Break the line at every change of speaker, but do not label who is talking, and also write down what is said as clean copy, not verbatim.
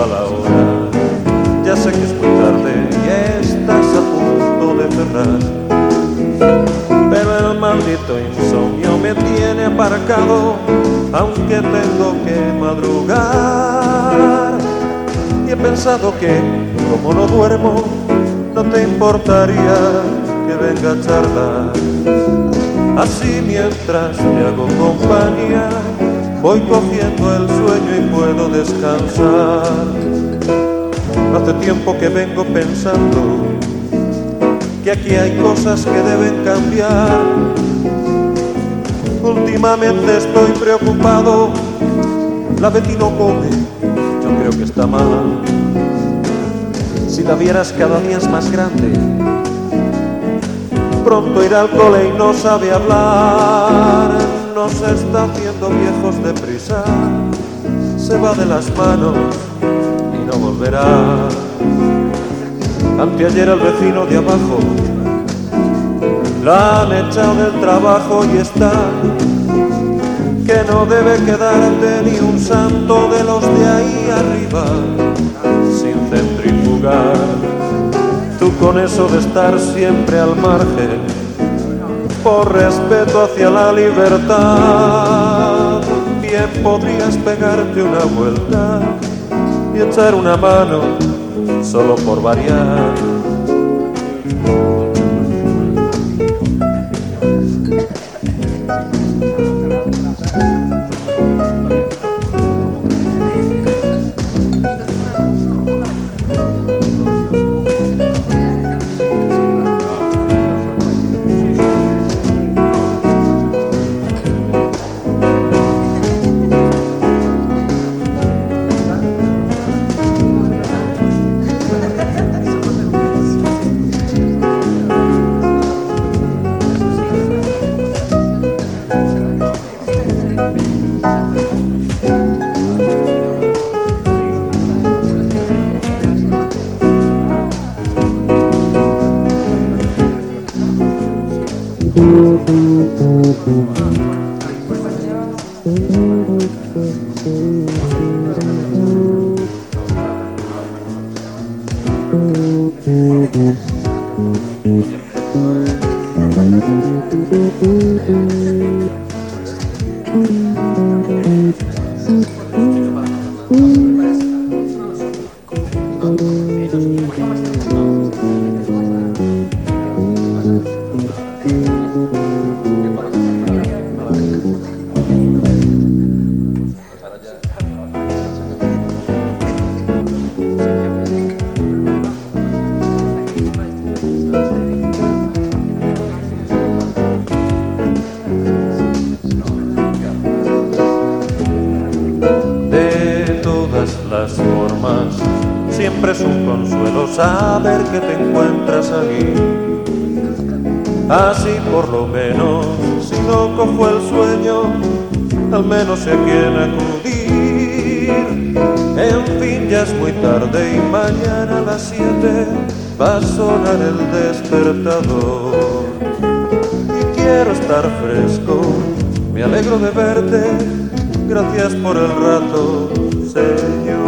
a la hora. Ya sé que es muy tarde y estás a punto de cerrar, pero el maldito insomnio me tiene aparcado, aunque tengo que madrugar. Y he pensado que, como no duermo, no te importaría que venga a charlar. Así mientras te hago compañía, voy cogiendo el sueño y puedo descansar. Hace tiempo que vengo pensando que aquí hay cosas que deben cambiar. Últimamente estoy preocupado, la Betty no come, yo creo que está mal. Si la vieras cada día es más grande, pronto irá al cole y no sabe hablar. Nos está haciendo viejos deprisa, se va de las manos y no volverá. Anteayer al vecino de abajo la han echado del trabajo y está que no debe quedarte ni un santo de los de ahí arriba sin centrifugar. Tú con eso de estar siempre al margen, por respeto hacia la libertad, bien podrías pegarte una vuelta y echar una mano solo por variar. Las formas, siempre es un consuelo saber que te encuentras aquí. Así por lo menos, si no cojo el sueño, al menos sé a quién acudir. En fin, ya es muy tarde y mañana a las 7 va a sonar el despertador. Y quiero estar fresco, me alegro de verte, gracias por el rato, Señor.